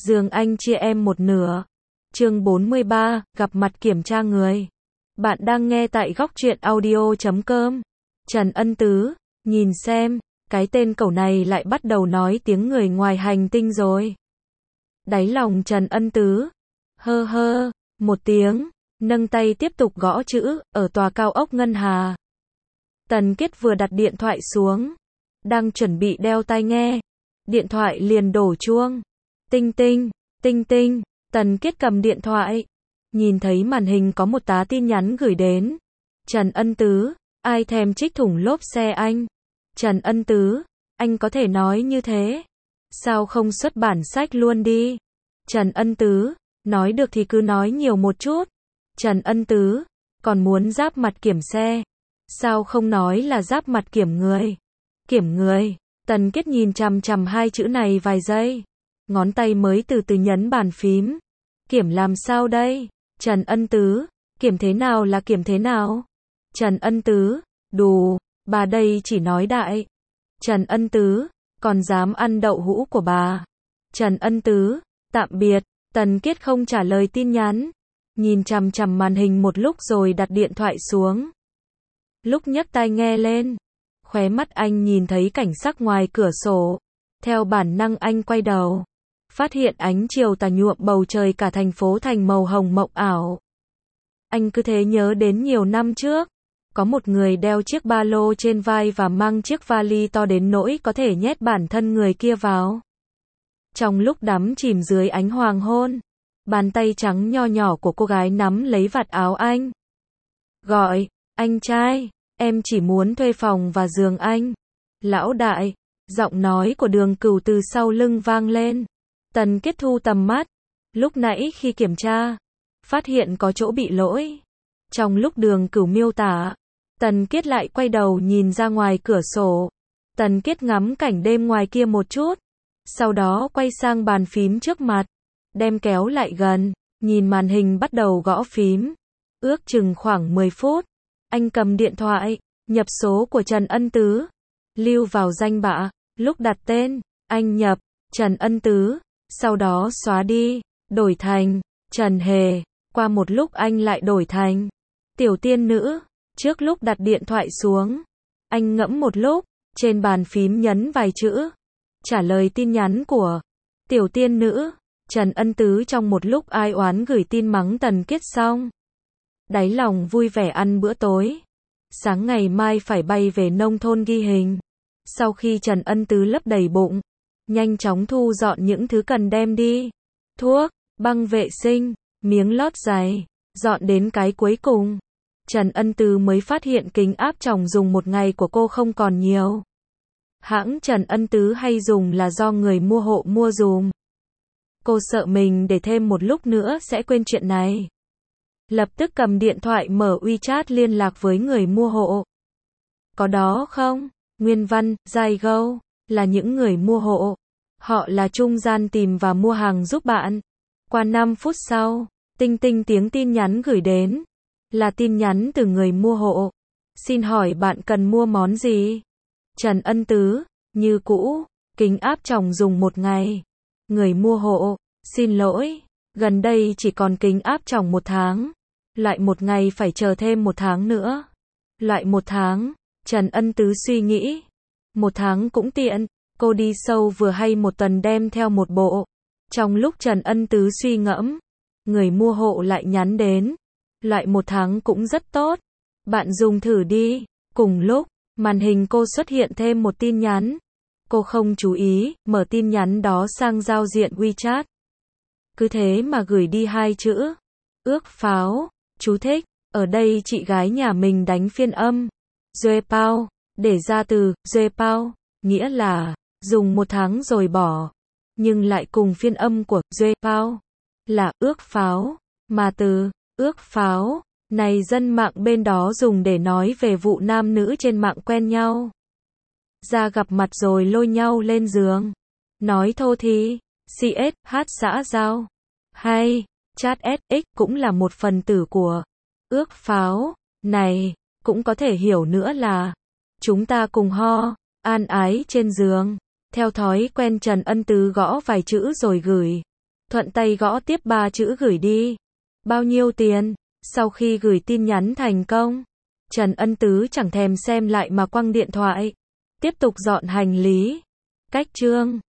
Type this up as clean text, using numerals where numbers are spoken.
giường anh chia em một nửa. Chương 43, gặp mặt kiểm tra người. Bạn đang nghe tại góc truyện audio.com. Trần Ân Tứ, nhìn xem, cái tên cẩu này lại bắt đầu nói tiếng người ngoài hành tinh rồi. Đáy lòng Trần Ân Tứ, hơ hơ, một tiếng, nâng tay tiếp tục gõ chữ, ở tòa cao ốc Ngân Hà. Tần Kết vừa đặt điện thoại xuống, đang chuẩn bị đeo tai nghe. Điện thoại liền đổ chuông. Tinh tinh, tinh tinh, Tần Kết cầm điện thoại. Nhìn thấy màn hình có một tá tin nhắn gửi đến. Trần Ân Tứ, ai thèm trích thủng lốp xe anh. Trần Ân Tứ, anh có thể nói như thế. Sao không xuất bản sách luôn đi. Trần Ân Tứ, nói được thì cứ nói nhiều một chút. Trần Ân Tứ, còn muốn giáp mặt kiểm xe. Sao không nói là giáp mặt kiểm người. Kiểm người. Tần Kết nhìn chằm chằm hai chữ này vài giây. Ngón tay mới từ từ nhấn bàn phím. Kiểm làm sao đây? Trần Ân Tứ, kiểm thế nào là kiểm thế nào? Trần Ân Tứ, đù, bà đây chỉ nói đại. Trần Ân Tứ, còn dám ăn đậu hũ của bà. Trần Ân Tứ, tạm biệt. Tần Kết không trả lời tin nhắn. Nhìn chằm chằm màn hình một lúc rồi đặt điện thoại xuống. Lúc nhấc tai nghe lên, khóe mắt anh nhìn thấy cảnh sắc ngoài cửa sổ. Theo bản năng anh quay đầu, phát hiện ánh chiều tà nhuộm bầu trời cả thành phố thành màu hồng mộng ảo. Anh cứ thế nhớ đến nhiều năm trước, có một người đeo chiếc ba lô trên vai và mang chiếc vali to đến nỗi có thể nhét bản thân người kia vào. Trong lúc đắm chìm dưới ánh hoàng hôn, bàn tay trắng nho nhỏ của cô gái nắm lấy vạt áo anh. Gọi, anh trai, em chỉ muốn thuê phòng và giường anh. Lão đại, giọng nói của Đường Cửu từ sau lưng vang lên. Tần Kết thu tầm mắt. Lúc nãy khi kiểm tra, phát hiện có chỗ bị lỗi. Trong lúc Đường Cửu miêu tả, Tần Kết lại quay đầu nhìn ra ngoài cửa sổ. Tần Kết ngắm cảnh đêm ngoài kia một chút. Sau đó quay sang bàn phím trước mặt. Đem kéo lại gần, nhìn màn hình bắt đầu gõ phím. Ước chừng khoảng 10 phút. Anh cầm điện thoại, nhập số của Trần Ân Tứ. Lưu vào danh bạ, lúc đặt tên, anh nhập, Trần Ân Tứ. Sau đó xóa đi, đổi thành, Trần Hề. Qua một lúc anh lại đổi thành, Tiểu Tiên Nữ. Trước lúc đặt điện thoại xuống, anh ngẫm một lúc, trên bàn phím nhấn vài chữ. Trả lời tin nhắn của Tiểu Tiên Nữ. Trần Ân Tứ trong một lúc ai oán gửi tin mắng Tần Kết xong. Đáy lòng vui vẻ ăn bữa tối. Sáng ngày mai phải bay về nông thôn ghi hình. Sau khi Trần Ân Tứ lấp đầy bụng, nhanh chóng thu dọn những thứ cần đem đi. Thuốc, băng vệ sinh, miếng lót giày. Dọn đến cái cuối cùng, Trần Ân Tứ mới phát hiện kính áp tròng dùng một ngày của cô không còn nhiều. Hãng Trần Ân Tứ hay dùng là do người mua hộ mua dùm. Cô sợ mình để thêm một lúc nữa sẽ quên chuyện này. Lập tức cầm điện thoại mở WeChat liên lạc với người mua hộ. Có đó không? Nguyên Văn, Giai Gâu, là những người mua hộ. Họ là trung gian tìm và mua hàng giúp bạn. Qua 5 phút sau, tinh tinh tiếng tin nhắn gửi đến. Là tin nhắn từ người mua hộ. Xin hỏi bạn cần mua món gì? Trần Ân Tứ, như cũ, kính áp tròng dùng một ngày. Người mua hộ, xin lỗi, gần đây chỉ còn kính áp tròng 1 tháng. Loại một ngày phải chờ thêm 1 tháng nữa. Loại 1 tháng, Trần Ân Tứ suy nghĩ. 1 tháng cũng tiện, cô đi sâu vừa hay 1 tuần đem theo một bộ. Trong lúc Trần Ân Tứ suy ngẫm, người mua hộ lại nhắn đến. Loại 1 tháng cũng rất tốt. Bạn dùng thử đi. Cùng lúc, màn hình cô xuất hiện thêm một tin nhắn. Cô không chú ý, mở tin nhắn đó sang giao diện WeChat. Cứ thế mà gửi đi 2 chữ. Ước pháo. Chú thích, ở đây chị gái nhà mình đánh phiên âm. Duê Pao, để ra từ Duê Pao, nghĩa là dùng 1 tháng rồi bỏ. Nhưng lại cùng phiên âm của Duê Pao là ước pháo. Mà từ ước pháo này dân mạng bên đó dùng để nói về vụ nam nữ trên mạng quen nhau. Ra gặp mặt rồi lôi nhau lên giường. Nói thô thì CSH xã giao. Hay chat SX cũng là một phần tử của ước pháo này. Cũng có thể hiểu nữa là chúng ta cùng ho, an ái trên giường. Theo thói quen Trần Ân Tứ gõ vài chữ rồi gửi. thuận tay gõ tiếp 3 chữ gửi đi. Bao nhiêu tiền? Sau khi gửi tin nhắn thành công, Trần Ân Tứ chẳng thèm xem lại mà quăng điện thoại. Tiếp tục dọn hành lý. Cách chương